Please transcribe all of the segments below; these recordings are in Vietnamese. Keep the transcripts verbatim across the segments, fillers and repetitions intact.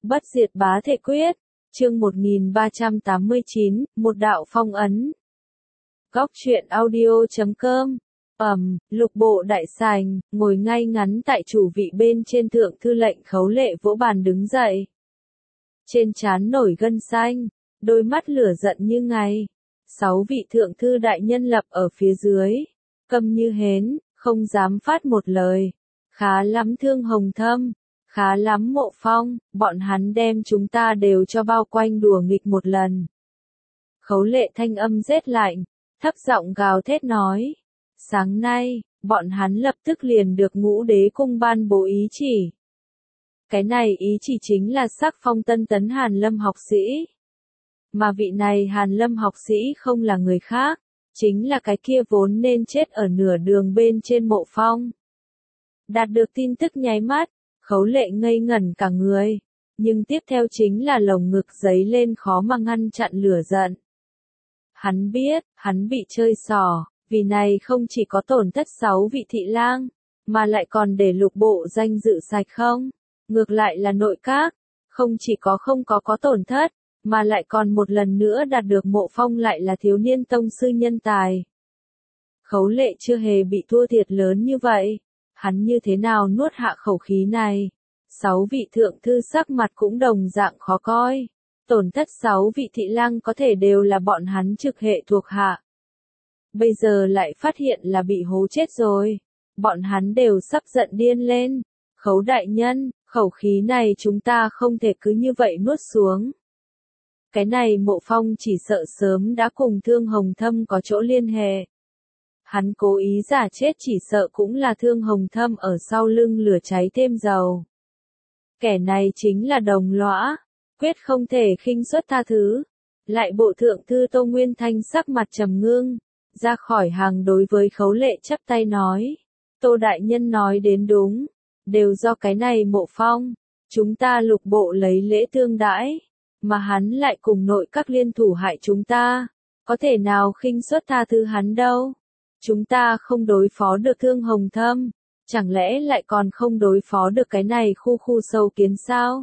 Bất diệt bá thể quyết, chương một nghìn ba trăm tám mươi chín, một đạo phong ấn. Góc truyện audio chấm com. Ầm, lục bộ đại sành, ngồi ngay ngắn tại chủ vị bên trên thượng thư lệnh Khấu Lệ vỗ bàn đứng dậy. Trên trán nổi gân xanh, đôi mắt lửa giận như ngày. Sáu vị thượng thư đại nhân lập ở phía dưới, câm như hến, không dám phát một lời. Khá lắm Thương Hồng Thâm, khá lắm Mộ Phong, bọn hắn đem chúng ta đều cho bao quanh đùa nghịch một lần. Khấu Lệ thanh âm rét lạnh, thấp giọng gào thét nói. Sáng nay, bọn hắn lập tức liền được Ngũ Đế Cung ban bố ý chỉ. Cái này ý chỉ chính là sắc phong tân tấn Hàn Lâm học sĩ. Mà vị này Hàn Lâm học sĩ không là người khác, chính là cái kia vốn nên chết ở nửa đường bên trên Mộ Phong. Đạt được tin tức nháy mắt, Khấu Lệ ngây ngẩn cả người, nhưng tiếp theo chính là lồng ngực giấy lên khó mà ngăn chặn lửa giận. Hắn biết, hắn bị chơi xỏ, vì này không chỉ có tổn thất sáu vị thị lang, mà lại còn để lục bộ danh dự sạch không, ngược lại là nội các, không chỉ có không có có tổn thất, mà lại còn một lần nữa đạt được Mộ Phong lại là thiếu niên tông sư nhân tài. Khấu Lệ chưa hề bị thua thiệt lớn như vậy, hắn như thế nào nuốt hạ khẩu khí này. Sáu vị thượng thư sắc mặt cũng đồng dạng khó coi, tổn thất sáu vị thị lang có thể đều là bọn hắn trực hệ thuộc hạ. Bây giờ lại phát hiện là bị hố chết rồi, bọn hắn đều sắp giận điên lên. Khấu đại nhân, khẩu khí này chúng ta không thể cứ như vậy nuốt xuống. Cái này Mộ Phong chỉ sợ sớm đã cùng Thương Hồng Thâm có chỗ liên hệ. Hắn cố ý giả chết chỉ sợ cũng là Thương Hồng Thâm ở sau lưng lửa cháy thêm dầu. Kẻ này chính là đồng lõa, quyết không thể khinh suất tha thứ. Lại bộ thượng thư Tô Nguyên Thanh sắc mặt trầm ngưng, ra khỏi hàng đối với Khấu Lệ chắp tay nói. Tô đại nhân nói đến đúng, đều do cái này Mộ Phong, chúng ta lục bộ lấy lễ tương đãi, mà hắn lại cùng nội các liên thủ hại chúng ta, có thể nào khinh suất tha thứ hắn đâu. Chúng ta không đối phó được Thương Hồng Thâm, chẳng lẽ lại còn không đối phó được cái này khu khu sâu kiến sao?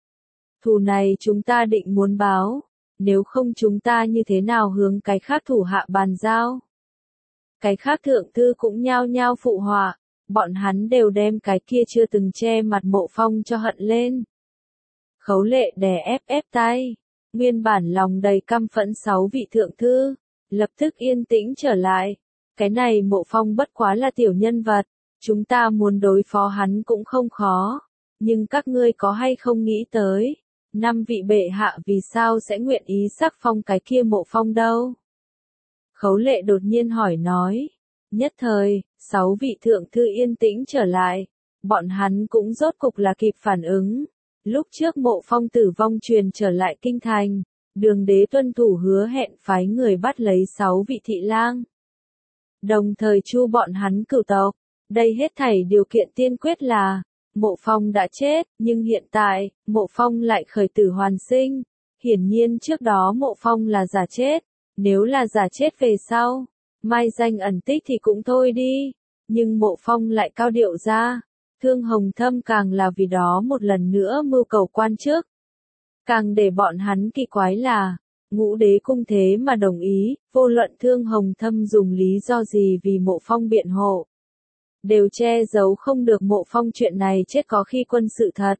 Thù này chúng ta định muốn báo, nếu không chúng ta như thế nào hướng cái khác thủ hạ bàn giao? Cái khác thượng thư cũng nhao nhao phụ họa, bọn hắn đều đem cái kia chưa từng che mặt Mộ Phong cho hận lên. Khấu Lệ đè ép ép tay, nguyên bản lòng đầy căm phẫn sáu vị thượng thư, lập tức yên tĩnh trở lại. Cái này Mộ Phong bất quá là tiểu nhân vật, chúng ta muốn đối phó hắn cũng không khó, nhưng các ngươi có hay không nghĩ tới, năm vị bệ hạ vì sao sẽ nguyện ý sắc phong cái kia Mộ Phong đâu? Khấu Lệ đột nhiên hỏi nói, nhất thời, sáu vị thượng thư yên tĩnh trở lại, bọn hắn cũng rốt cục là kịp phản ứng. Lúc trước Mộ Phong tử vong truyền trở lại kinh thành, Đường đế tuân thủ hứa hẹn phái người bắt lấy sáu vị thị lang. Đồng thời chu bọn hắn cửu tộc, đây hết thảy điều kiện tiên quyết là, Mộ Phong đã chết, nhưng hiện tại, Mộ Phong lại khởi tử hoàn sinh. Hiển nhiên trước đó Mộ Phong là giả chết, nếu là giả chết về sau, mai danh ẩn tích thì cũng thôi đi, nhưng Mộ Phong lại cao điệu ra. Thương Hồng Thâm càng là vì đó một lần nữa mưu cầu quan chức. Càng để bọn hắn kỳ quái là, Ngũ Đế Cung thế mà đồng ý, vô luận Thương Hồng Thâm dùng lý do gì vì Mộ Phong biện hộ, đều che giấu không được Mộ Phong chuyện này chết có khi quân sự thật.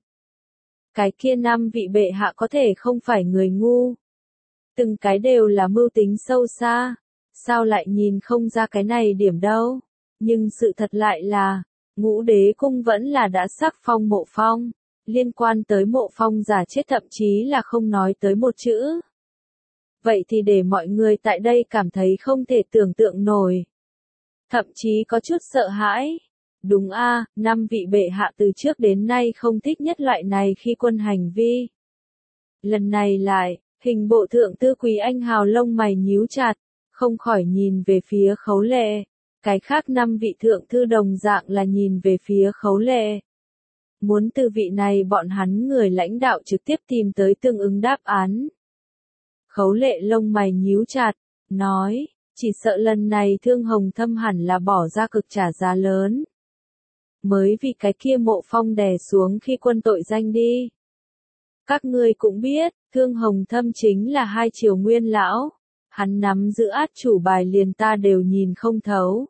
Cái kia năm vị bệ hạ có thể không phải người ngu. Từng cái đều là mưu tính sâu xa, sao lại nhìn không ra cái này điểm đâu. Nhưng sự thật lại là, Ngũ Đế Cung vẫn là đã sắc phong Mộ Phong, liên quan tới Mộ Phong giả chết thậm chí là không nói tới một chữ. Vậy thì để mọi người tại đây cảm thấy không thể tưởng tượng nổi. Thậm chí có chút sợ hãi. Đúng a, năm vị bệ hạ từ trước đến nay không thích nhất loại này khi quân hành vi. Lần này lại, hình bộ thượng tư Quý Anh Hào lông mày nhíu chặt, không khỏi nhìn về phía Khấu Lệ. Cái khác năm vị thượng thư đồng dạng là nhìn về phía Khấu Lệ. Muốn từ vị này bọn hắn người lãnh đạo trực tiếp tìm tới tương ứng đáp án. Khấu Lệ lông mày nhíu chặt, nói, chỉ sợ lần này Thương Hồng Thâm hẳn là bỏ ra cực trả giá lớn. Mới vì cái kia Mộ Phong đè xuống khi quân tội danh đi. Các ngươi cũng biết, Thương Hồng Thâm chính là hai triều nguyên lão. Hắn nắm giữ át chủ bài liền ta đều nhìn không thấu.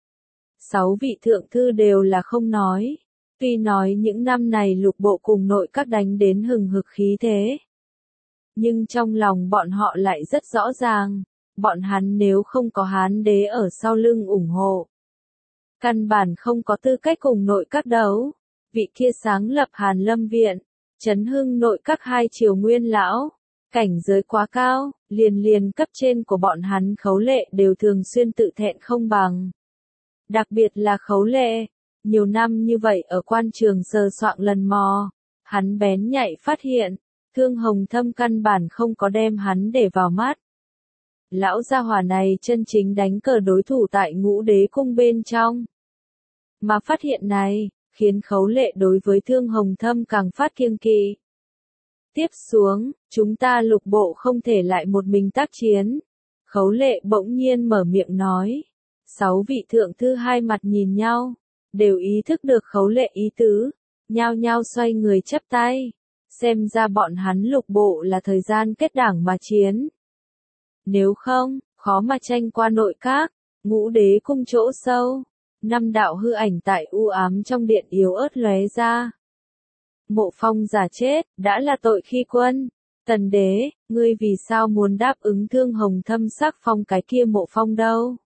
Sáu vị thượng thư đều là không nói. Tuy nói những năm này lục bộ cùng nội các đánh đến hừng hực khí thế. Nhưng trong lòng bọn họ lại rất rõ ràng. Bọn hắn nếu không có Hán đế ở sau lưng ủng hộ. Căn bản không có tư cách cùng nội các đấu. Vị kia sáng lập Hàn Lâm Viện. Chấn hưng nội các hai triều nguyên lão. Cảnh giới quá cao, liền liền cấp trên của bọn hắn Khấu Lệ đều thường xuyên tự thẹn không bằng. Đặc biệt là Khấu Lệ, nhiều năm như vậy ở quan trường sờ soạng lần mò, hắn bén nhạy phát hiện, Thương Hồng Thâm căn bản không có đem hắn để vào mắt. Lão gia hỏa này chân chính đánh cờ đối thủ tại Ngũ Đế cung bên trong. Mà phát hiện này, khiến Khấu Lệ đối với Thương Hồng Thâm càng phát kiêng kỵ. Tiếp xuống, chúng ta lục bộ không thể lại một mình tác chiến. Khấu Lệ bỗng nhiên mở miệng nói. Sáu vị thượng thư hai mặt nhìn nhau, đều ý thức được Khấu Lệ ý tứ, nhao nhao xoay người chắp tay. Xem ra bọn hắn lục bộ là thời gian kết đảng mà chiến. Nếu không, khó mà tranh qua nội các, Ngũ Đế cung chỗ sâu. Năm đạo hư ảnh tại u ám trong điện yếu ớt lóe ra. Mộ Phong giả chết, đã là tội khi quân. Tần đế, ngươi vì sao muốn đáp ứng Thương Hồng Thâm sắc phong cái kia Mộ Phong đâu?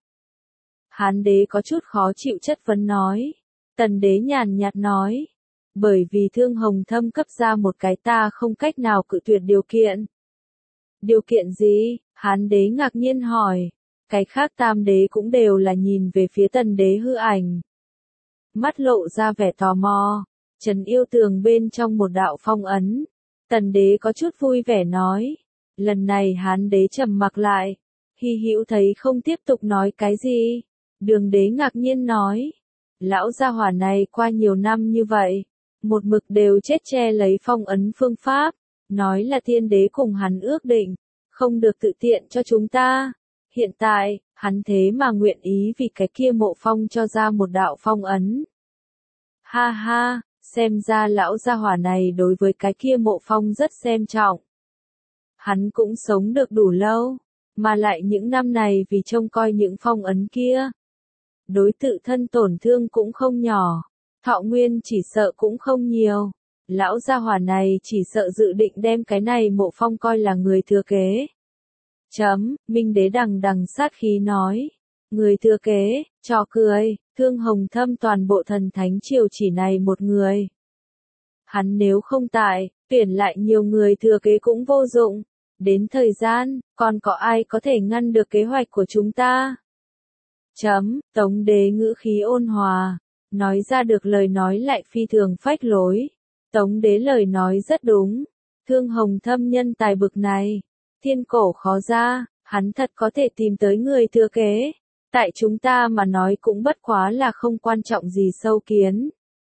Hán đế có chút khó chịu chất vấn nói. Tần đế nhàn nhạt nói. Bởi vì Thương Hồng Thâm cấp ra một cái ta không cách nào cự tuyệt điều kiện. Điều kiện gì? Hán đế ngạc nhiên hỏi. Cái khác tam đế cũng đều là nhìn về phía tần đế hư ảnh. Mắt lộ ra vẻ tò mò. Trần Yêu Tường bên trong một đạo phong ấn. Tần đế có chút vui vẻ nói. Lần này Hán đế trầm mặc lại. Hy Hữu thấy không tiếp tục nói cái gì. Đường đế ngạc nhiên nói. Lão gia hỏa này qua nhiều năm như vậy. Một mực đều chết che lấy phong ấn phương pháp. Nói là thiên đế cùng hắn ước định. Không được tự tiện cho chúng ta. Hiện tại, hắn thế mà nguyện ý vì cái kia Mộ Phong cho ra một đạo phong ấn. Ha ha, xem ra lão gia hỏa này đối với cái kia Mộ Phong rất xem trọng. Hắn cũng sống được đủ lâu, mà lại những năm này vì trông coi những phong ấn kia. Đối tự thân tổn thương cũng không nhỏ, thọ nguyên chỉ sợ cũng không nhiều. Lão gia hỏa này chỉ sợ dự định đem cái này Mộ Phong coi là người thừa kế. Chấm, Minh đế đằng đằng sát khí nói. Người thừa kế, trò cười, Thương Hồng Thâm toàn bộ thần thánh triều chỉ này một người. Hắn nếu không tại, tuyển lại nhiều người thừa kế cũng vô dụng. Đến thời gian, còn có ai có thể ngăn được kế hoạch của chúng ta? Chấm, Tống đế ngữ khí ôn hòa. Nói ra được lời nói lại phi thường phách lối. Tống đế lời nói rất đúng. Thương Hồng Thâm nhân tài bực này. Thiên cổ khó ra, hắn thật có thể tìm tới người thừa kế. Tại chúng ta mà nói cũng bất quá là không quan trọng gì sâu kiến.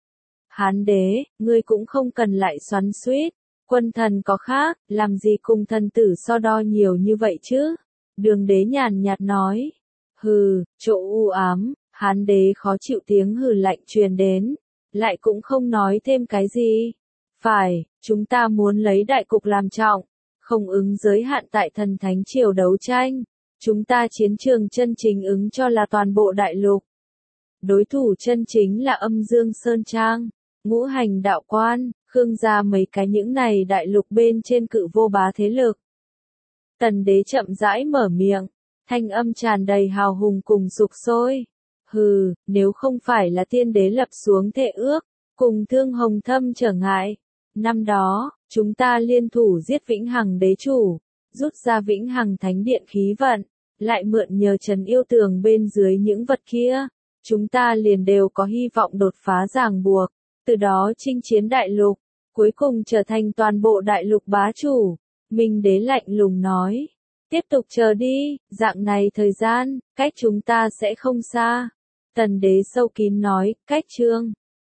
Hán đế, ngươi cũng không cần lại xoắn xuýt. Quân thần có khác, làm gì cùng thần tử so đo nhiều như vậy chứ? Đường đế nhàn nhạt nói. Hừ, chỗ u ám, Hán đế khó chịu tiếng hừ lạnh truyền đến. Lại cũng không nói thêm cái gì. Phải, chúng ta muốn lấy đại cục làm trọng. Không ứng giới hạn tại thần thánh triều đấu tranh. Chúng ta chiến trường chân chính ứng cho là toàn bộ đại lục. Đối thủ chân chính là Âm Dương Sơn Trang, Ngũ Hành Đạo Quan, Khương gia mấy cái những này đại lục bên trên cự vô bá thế lực. Tần đế chậm rãi mở miệng, thanh âm tràn đầy hào hùng cùng sục sôi. Hừ, nếu không phải là tiên đế lập xuống thệ ước, cùng Thương Hồng Thâm trở ngại. Năm đó, chúng ta liên thủ giết Vĩnh Hằng đế chủ, rút ra Vĩnh Hằng thánh điện khí vận, lại mượn nhờ Trần Yêu Tường bên dưới những vật kia, chúng ta liền đều có hy vọng đột phá ràng buộc, từ đó chinh chiến đại lục, cuối cùng trở thành toàn bộ đại lục bá chủ. Minh đế lạnh lùng nói, tiếp tục chờ đi, dạng này thời gian, cách chúng ta sẽ không xa. Tần đế sâu kín nói, cách chương